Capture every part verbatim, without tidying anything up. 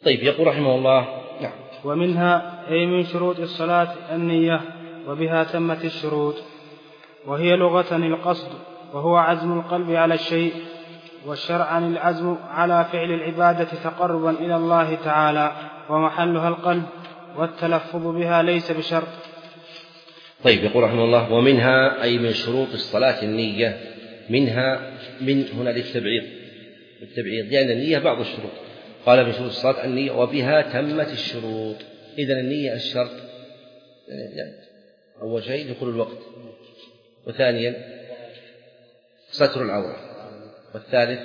طيب يقول رحمه الله نعم. ومنها أي من شروط الصلاة النية وبها تمت الشروط، وهي لغة القصد، وهو عزم القلب على الشيء، والشرعا العزم على فعل العبادة تقربا إلى الله تعالى، ومحلها القلب، والتلفظ بها ليس بشرط. طيب يقول رحمه الله ومنها أي من شروط الصلاة النية، منها من هنا للتبعيض، التبعيض لأن النية بعض الشروط، قال من شروط الصلاة النية وبها تمت الشروط. إذن النية الشرط يعني أول شيء دخول الوقت، وثانيا ستر العورة، والثالث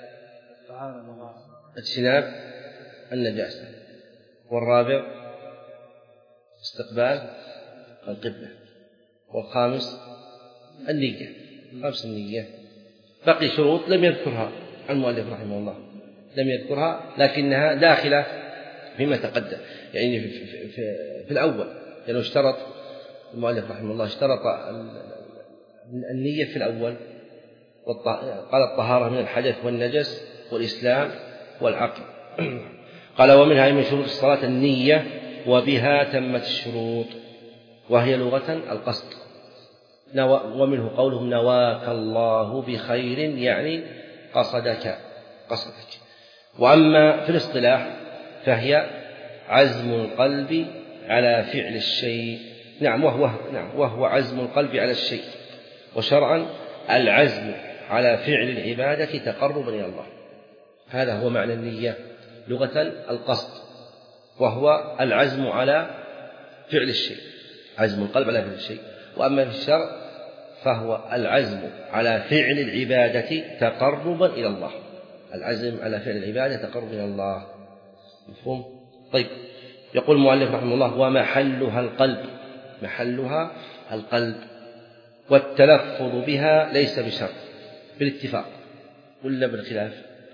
اجتناب النجاسة، والرابع استقبال القبلة، والخامس النية. خمس النية. بقي شروط لم يذكرها المؤلف رحمه الله، لم يذكرها لكنها داخلة فيما تقدم. يعني في, في, في, في الأول لأنه يعني اشترط المؤلف رحمه الله اشترط النية في الأول، قال الطهارة من الحدث والنجس والإسلام والعقل. قال ومنها من شروط الصلاة النية وبها تمت الشروط، وهي لغة القصد، ومنه قولهم نواك الله بخير يعني قصدك قصدك. وأما في الاصطلاح فهي عزم القلب على فعل الشيء، نعم وهو, نعم وهو عزم القلب على الشيء، وشرعا العزم على فعل العبادة تقربا إلى الله. هذا هو معنى النية لغة القصد، وهو العزم على فعل الشيء، عزم القلب على فعل الشيء. وأما في الشرع فهو العزم على فعل العبادة تقربا إلى الله، العزم على فعل العبادة تقربا إلى الله. مفهوم؟ طيب يقول المؤلف رحمه الله ومحلها القلب، محلها القلب، والتلفظ بها ليس بشرط بالاتفاق ولا بالخلاف؟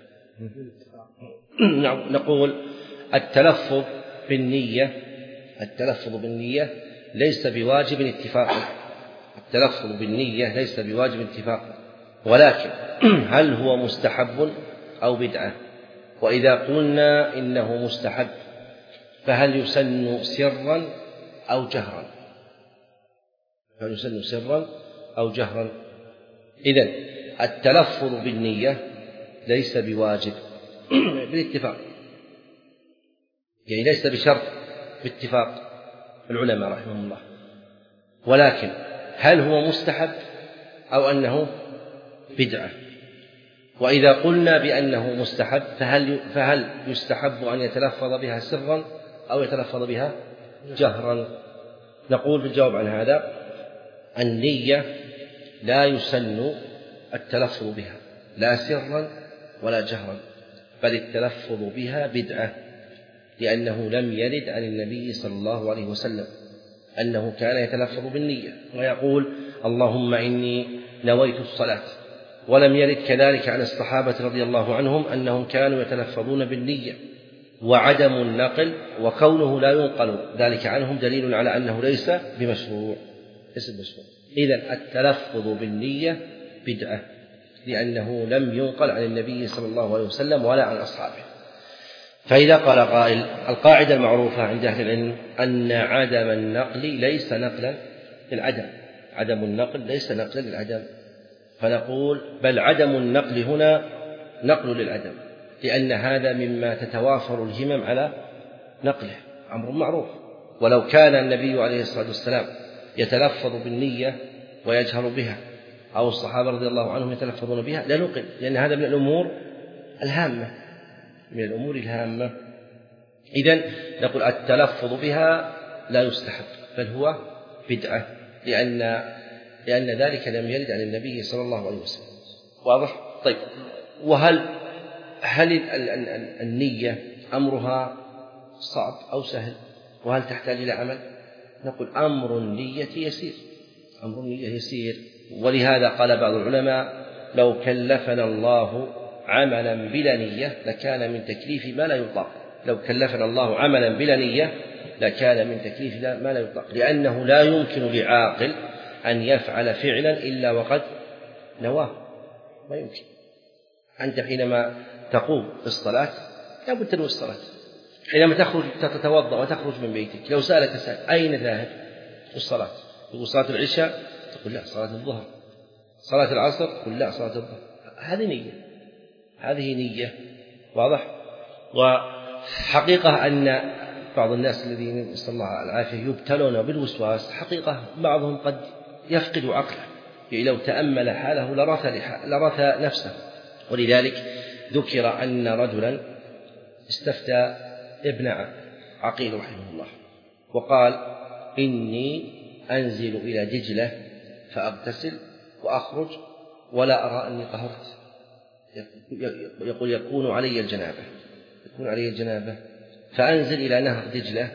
نقول التلفظ بالنية، التلفظ بالنية ليس بواجب اتفاقا، التلفظ بالنية ليس بواجب اتفاقا، ولكن هل هو مستحب أو بدعة؟ وإذا قلنا إنه مستحب فهل يسن سرا أو جهرا؟ هل يسن سرا أو جهرا؟ إذن التلفظ بالنية ليس بواجب بالاتفاق، يعني ليس بشرط باتفاق العلماء رحمهم الله، ولكن هل هو مستحب أو أنه بدعة؟ وإذا قلنا بأنه مستحب فهل, فهل يستحب أن يتلفظ بها سرا أو يتلفظ بها جهرا؟ نقول في الجواب عن هذا النية لا يسن التلفظ بها لا سرا ولا جهرا، بل التلفظ بها بدعة، لأنه لم يرد عن النبي صلى الله عليه وسلم أنه كان يتلفظ بالنية ويقول اللهم إني نويت الصلاة، ولم يرد كذلك عن الصحابة رضي الله عنهم أنهم كانوا يتلفظون بالنية. وعدم النقل وكونه لا ينقل ذلك عنهم دليل على أنه ليس بمشروع. إذن التلفظ بالنية بدعة، لأنه لم ينقل عن النبي صلى الله عليه وسلم ولا عن أصحابه. فإذا قال قائل القاعدة المعروفة عند أهل العلم أن عدم النقل ليس نقلا للعدم، عدم النقل ليس نقلا للعدم، فنقول بل عدم النقل هنا نقل للعدم، لأن هذا مما تتوافر الهمم على نقله، أمر معروف. ولو كان النبي عليه الصلاة والسلام يتلفظ بالنية ويجهر بها أو الصحابة رضي الله عنهم يتلفظون بها لنقل، لأن هذا من الأمور الهامة، من الأمور الهامة. إذن نقول التلفظ بها لا يستحب بل هو بدعة، لأن لأن ذلك لم يرد عن النبي صلى الله عليه وسلم. واضح؟ طيب وهل هل النية أمرها صعب أو سهل؟ وهل تحتاج إلى عمل؟ نقول أمر النية يسير، أمر النية يسير. ولهذا قال بعض العلماء لو كلفنا الله عملا بلا نية لكان من تكليف ما لا يطاق، لو كلفنا الله عملا بلا نية لكان من تكليف ما لا يطاق، لأنه لا يمكن لعاقل أن يفعل فعلا إلا وقد نواه، ما يمكن. أنت حينما تقوم بالصلاة لا بد تنوي الصلاة، حينما تخرج تتوضأ وتخرج من بيتك، لو سألك سائل أين ذاهب؟ الصلاة، تقول صلاة العشاء، تقول لا صلاة الظهر. صلاة العصر، تقول لا صلاة الظهر. هذه نية، هذه نية، واضح؟ وحقيقة أن بعض الناس الذين نسأل الله العافية يبتلون بالوسواس، حقيقة بعضهم قد يفقد عقله، يعني لو تأمل حاله لرث لرث نفسه. ولذلك ذكر أن رجلا استفتى ابن عقيل رحمه الله وقال إني أنزل إلى دجلة فأغتسل وأخرج ولا أرى أني طهرت، يقول يكون علي الجنابة يكون علي الجنابة فأنزل إلى نهر دجلة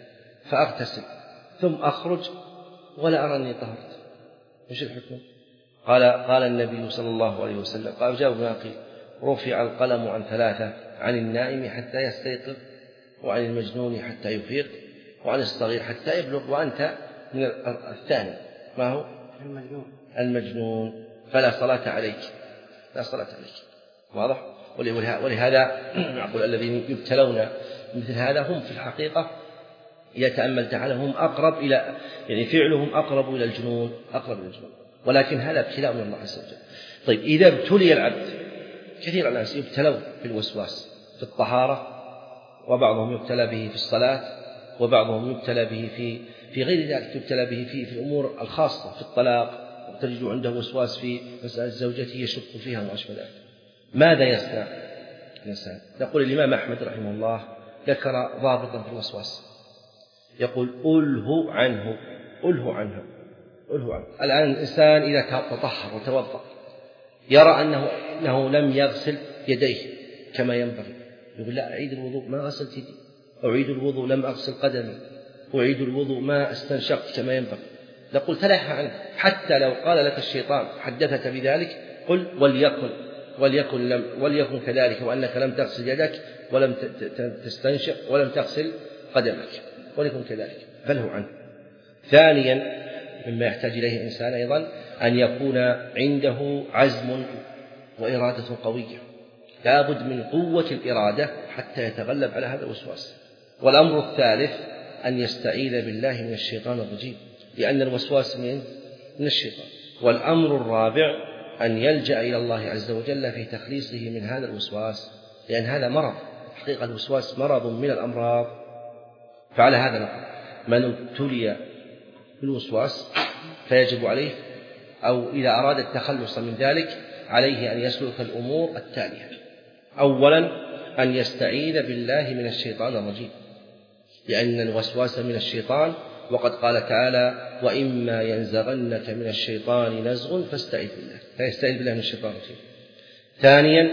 فأغتسل ثم أخرج ولا أرى أني طهرت، وش الحكم؟ قال قال النبي صلى الله عليه وسلم، قال جاء ابن عقيل رفع القلم عن ثلاثة: عن النائم حتى يستيقظ، وعن المجنون حتى يفيق، وعن الصغير حتى يبلغ، وأنت من الثاني ما هو؟ المجنون المجنون فلا صلاة عليك، لا صلاة عليك. واضح؟ ولهذا نقول الذين يبتلون مثل هذا هم في الحقيقة إذا تأملت حالهم هم أقرب إلى، يعني فعلهم أقرب إلى الجنون، أقرب إلى الجنون، ولكن هذا ابتلاء من الله عز وجل. طيب إذا ابتلي العبد، كثير الناس يبتلون بالوسواس في الطهارة، وبعضهم يبتلى به في الصلاة، وبعضهم يبتلى به في في غير ذلك، يبتلى به في في الأمور الخاصة في الطلاق، وتجد عنده وسواس في مسألة زوجته يشك فيها وما أشبه ذلك. ماذا يصنع الإنسان؟ يقول الإمام أحمد رحمه الله ذكر ضابطا في الوسواس، يقول أله عنه أله عنه أله عنه. الآن الإنسان إذا تطهر وتوضأ يرى أنه أنه لم يغسل يديه كما ينبغي، يقول لا أعيد الوضوء ما غسلت يدي، أعيد الوضوء لم أغسل قدمي، أعيد الوضوء ما استنشقت كما ينبغي. نقول تلهى عنه، حتى لو قال لك الشيطان حدثك بذلك قل وليكن وليكن لم وليكن كذلك، وأنك لم تغسل يدك ولم تستنشق ولم تغسل قدمك، وليكن كذلك، فله عنه. ثانيا مما يحتاج إليه الإنسان أيضا أن يكون عنده عزم وإرادة قوية، لا بد من قوة الإرادة حتى يتغلب على هذا الوسواس. والأمر الثالث أن يستعيذ بالله من الشيطان الرجيم، لأن الوسواس من من الشيطان. والأمر الرابع أن يلجأ إلى الله عز وجل في تخليصه من هذا الوسواس، لأن هذا مرض، حقيقة الوسواس مرض من الأمراض. فعلى هذا نقول من ابتلي بالوسواس فيجب عليه، أو إذا أراد التخلص من ذلك عليه أن يسلك الأمور التالية: أولا أن يستعيذ بالله من الشيطان الرجيم، لأن الوسواس من الشيطان، وقد قال تعالى: وإما ينزغنك من الشيطان نزغ فاستعذ بالله، فيستعيذ بالله من الشيطان الرجيم. ثانيا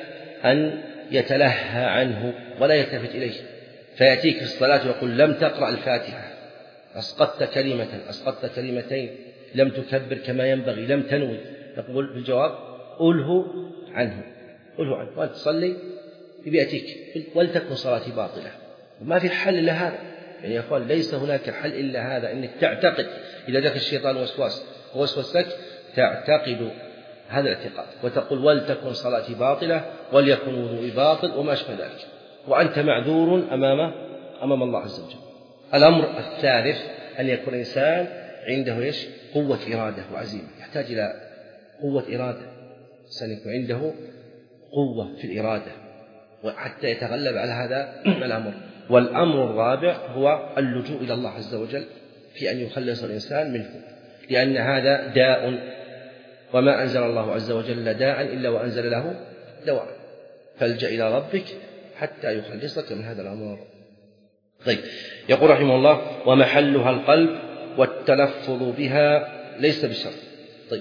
أن يتلهى عنه ولا يلتفت إليه، فيأتيك في الصلاة ويقول لم تقرأ الفاتحة، أسقطت كلمة أسقطت كلمتين، لم تكبر كما ينبغي، لم تنوي، نقول في الجواب أله عنه أله عنه وأنت تصلي بيأتيك ولتكن صلاتي باطلة. وما في حل إلا هذا، يعني يا أخوان ليس هناك حل إلا هذا، إنك تعتقد إذا جاك الشيطان وسواس ووسوسك تعتقد هذا الاعتقاد وتقول ولتكن صلاتي باطلة وليكن وضوئي باطل وما أشبه ذلك، وأنت معذور أمام أمام الله عز وجل. الأمر الثالث أن يكون الإنسان عنده إيش؟ قوة إرادة وعزيمة، يحتاج إلى قوة إرادة، سيكون عنده قوة في الإرادة وحتى يتغلب على هذا الأمر. والأمر الرابع هو اللجوء إلى الله عز وجل في أن يخلص الإنسان منه، لأن هذا داء، وما أنزل الله عز وجل داء إلا وأنزل له دواء، فالجأ إلى ربك حتى يخلصك من هذا الأمر. طيب، يقول رحمه الله: ومحلها القلب والتلفظ بها ليس بشرط. طيب،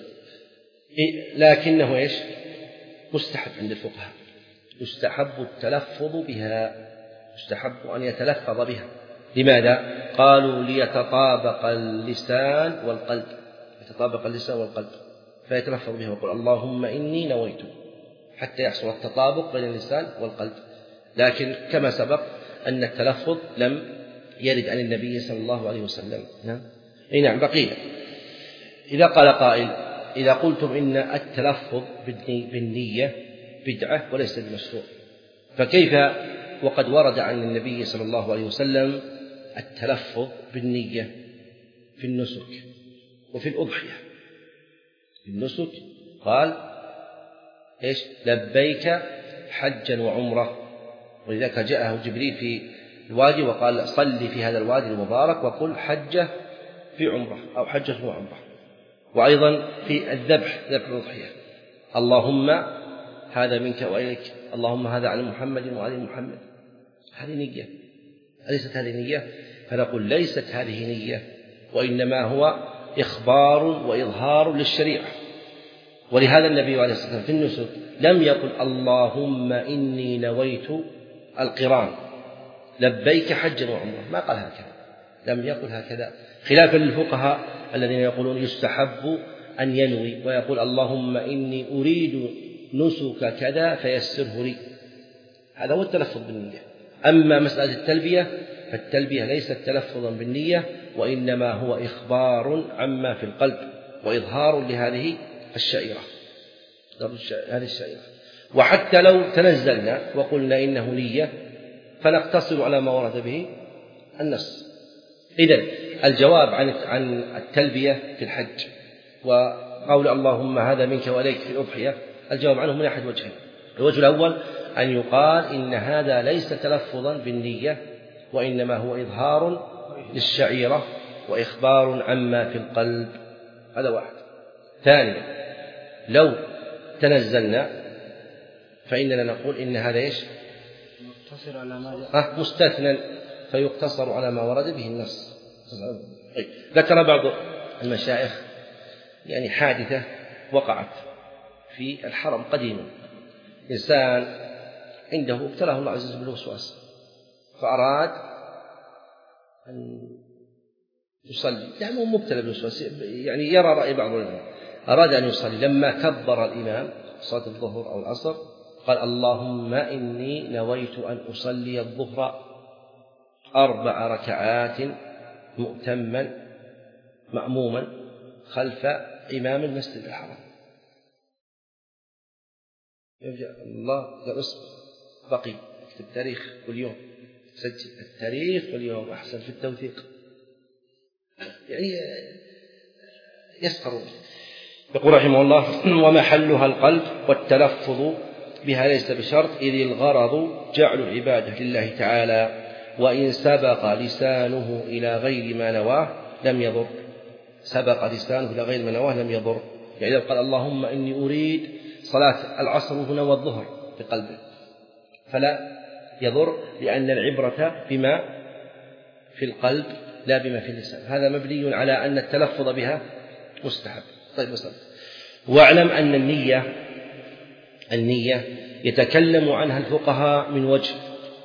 لكنه إيش؟ مستحب عند الفقهاء، يستحب التلفظ بها، يستحب أن يتلفظ بها. لماذا؟ قالوا ليتطابق اللسان والقلب، يتطابق اللسان والقلب فيتلفظ بها ويقول اللهم إني نويت، حتى يحصل التطابق بين اللسان والقلب. لكن كما سبق أن التلفظ لم يرد عن النبي صلى الله عليه وسلم. نعم أي نعم. بقينا إذا قال قائل: إذا قلتم إن التلفظ بالنية بدعة وليس بمشروع، فكيف وقد ورد عن النبي صلى الله عليه وسلم التلفظ بالنية في النسك وفي الأضحية. في النسك قال إيش؟ لبيك حجا وعمرة، ولذلك جاءه جبريل في الوادي وقال صل في هذا الوادي المبارك وقل حجة في عمرة أو حجة وعمرة. وأيضا في الذبح، ذبح الأضحية، اللهم هذا منك وإليك، اللهم هذا على محمد وعلى محمد. هذه نية، أليست هذه نية؟ فنقول ليست هذه نية، وإنما هو إخبار وإظهار للشريعة. ولهذا النبي عليه الصلاة والسلام في النسك لم يقل اللهم إني نويت القران لبيك حجا وعمرة، ما قال هكذا، لم يقل هكذا، خلافا للفقهاء الذين يقولون يستحب أن ينوي ويقول اللهم إني أريد نسك كذا فيسره لي. هذا هو التلفظ بالنية. أما مسألة التلبية فالتلبية ليست تلفظا بالنية، وإنما هو إخبار عما في القلب وإظهار لهذه الشعيرة هذه الشعيرة. وحتى لو تنزلنا وقلنا إنه نية فنقتصر على ما ورد به النص. إذن الجواب عن عن التلبية في الحج وقول اللهم هذا منك وإليك في الأضحية، الجواب عنه من أحد وجهين. الوجه الأول أن يقال إن هذا ليس تلفظا بالنية، وإنما هو إظهار للشعيرة وإخبار عما في القلب، هذا واحد. ثانيا لو تنزلنا فإننا نقول إن هذا إيش؟ مقتصر على ما جاء مستثنى فيقتصر على ما ورد به النص. ذكر بعض المشايخ يعني حادثة وقعت في الحرم قديما، إنسان عنده ابتلاه الله عز وجل بالوسواس فأراد أن يصلي، يعني هو مبتلى بالوسواس، يعني يرى رأي بعض العلماء، أراد أن يصلي، لما كبر الإمام صلاة الظهر أو العصر قال اللهم إني نويت أن أصلي الظهر أربع ركعات مؤتما مأموما خلف إمام المسجد الحرام. يرجع الله قال اصبر بقي اكتب التاريخ واليوم، سجل التاريخ واليوم أحسن في التوثيق، يعني يسخرون. يقول رحمه الله ومحلها القلب والتلفظ بها ليس بشرط، إذ الغرض جعل العبادة لله تعالى، وإن سبق لسانه إلى غير ما نواه لم يضر. سبق لسانه إلى غير ما نواه لم يضر، يعني لو قال اللهم إني أريد صلاة العصر هنا والظهر بقلبه فلا يضر، لأن العبرة بما في القلب لا بما في اللسان. هذا مبني على أن التلفظ بها مستحب. طيب وصل. واعلم أن النية النية يتكلم عنها الفقهاء من وجه،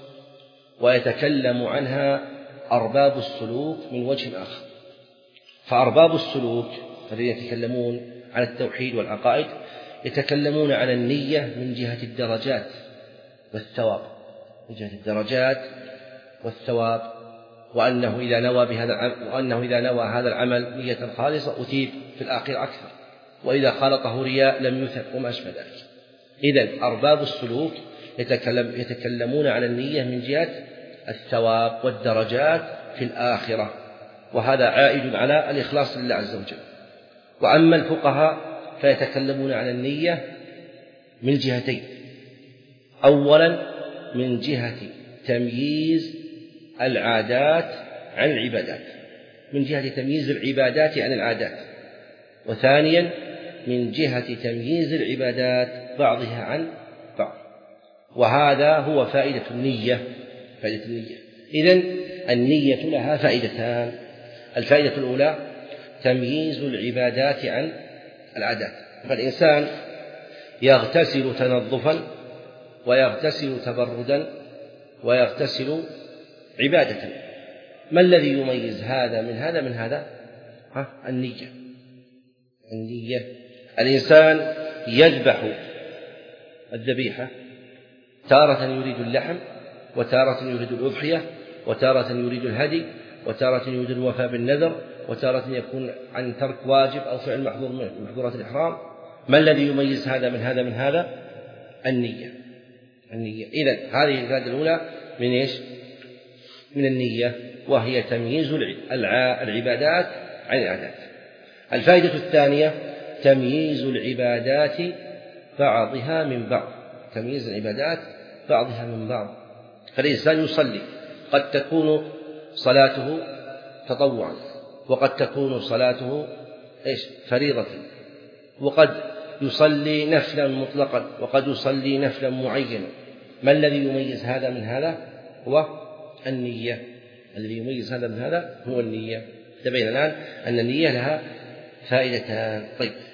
ويتكلم عنها أرباب السلوك من وجه آخر. فأرباب السلوك الذين يتكلمون عن التوحيد والعقائد يتكلمون عن النية من جهة الدرجات والثواب، من جهة الدرجات والثواب، وأنه إذا نوى بهذا العمل وأنه إذا نوى هذا العمل نية خالصة أثيب في الآخرة أكثر، وإذا خالطه رياء لم يثب وما أشبه ذلك. إذن أرباب السلوك يتكلم يتكلمون عن النية من جهة الثواب والدرجات في الآخرة، وهذا عائد على الإخلاص لله عز وجل. وأما الفقهاء فيتكلمون عن النية من جهتين: أولا من جهة تمييز العادات عن العبادات، من جهة تمييز العبادات عن العادات، وثانيا من جهة تمييز العبادات بعضها عن بعض. وهذا هو فائدة النية. فائدة النية إذن النية لها فائدتان: الفائدة الأولى تمييز العبادات عن العادات. فالإنسان يغتسل تنظفا ويغتسل تبردا ويغتسل عبادة، ما الذي يميز هذا من هذا من هذا؟ ها؟ النية. النية. الإنسان يذبح الذبيحة تارة يريد اللحم، وتارة يريد الأضحية، وتارة يريد الهدي، وتارة يريد الوفاء بالنذر، وتارة يكون عن ترك واجب أو فعل محظور من محظورات الإحرام. ما الذي يميز هذا من هذا من هذا؟ النية. النية. إذن هذه الفائدة الأولى من إيش؟ من النية، وهي تمييز العبادات عن العادات. الفائدة الثانية تمييز العبادات بعضها من بعض، تمييز العبادات بعضها من بعض. فالإنسان يصلي، قد تكون صلاته تطوعا، وقد تكون صلاته إيش؟ فريضة، وقد يصلي نفلا مطلقا، وقد يصلي نفلا معينا. ما الذي يميز هذا من هذا؟ هو النية. الذي يميز هذا من هذا هو النية. تبين الآن أن النية لها فائدتان. طيب